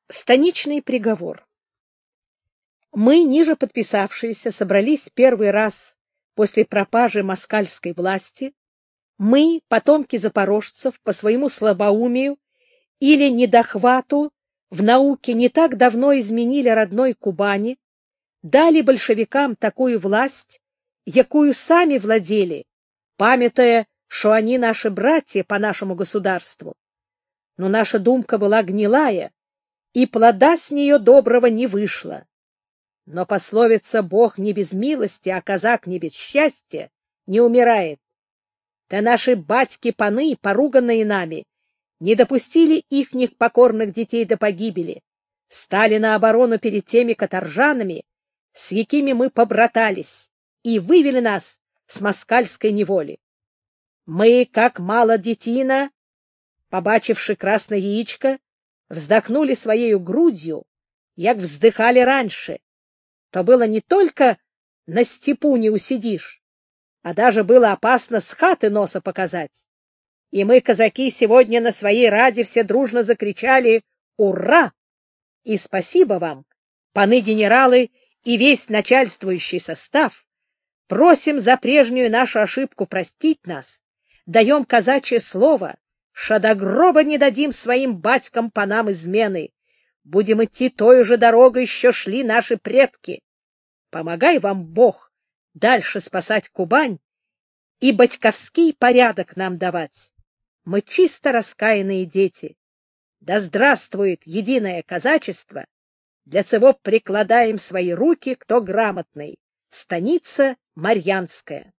Станичный приговор. Мы, ниже подписавшиеся, собрались первый раз после пропажи москальской власти. Мы, потомки запорожцев, по своему слабоумию или недохвату в науке не так давно изменили родной Кубани, дали большевикам такую власть, якую сами владели, памятуя, что они наши братья по нашему государству. Но наша думка была гнилая, и плода с нее доброго не вышло. Но пословица «Бог не без милости, а казак не без счастья» не умирает. Да наши батьки-паны, поруганные нами, не допустили ихних покорных детей до погибели, стали на оборону перед теми каторжанами, с якими мы побратались, и вывели нас с москальской неволи. Мы, как мало детина, побачивши красное яичко, вздохнули своею грудью, як вздыхали раньше. То было не только на степу не усидишь, а даже было опасно с хаты носа показать. И мы, казаки, сегодня на своей раде все дружно закричали «Ура!» И спасибо вам, паны-генералы и весь начальствующий состав. Просим за прежнюю нашу ошибку простить нас, даем казачье слово, ша до гроба не дадим своим батькам-панам измены. Будем идти той же дорогой, что шли наши предки. Помогай вам Бог дальше спасать Кубань и батьковский порядок нам давать. Мы чисто раскаянные дети. Да здравствует единое казачество! Для цего прикладаем свои руки, кто грамотный. Станица Марьянская.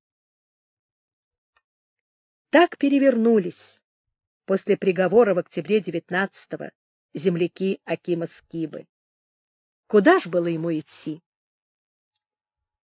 Так перевернулись после приговора в октябре 19-го земляки Акима Скибы. Куда ж было ему идти?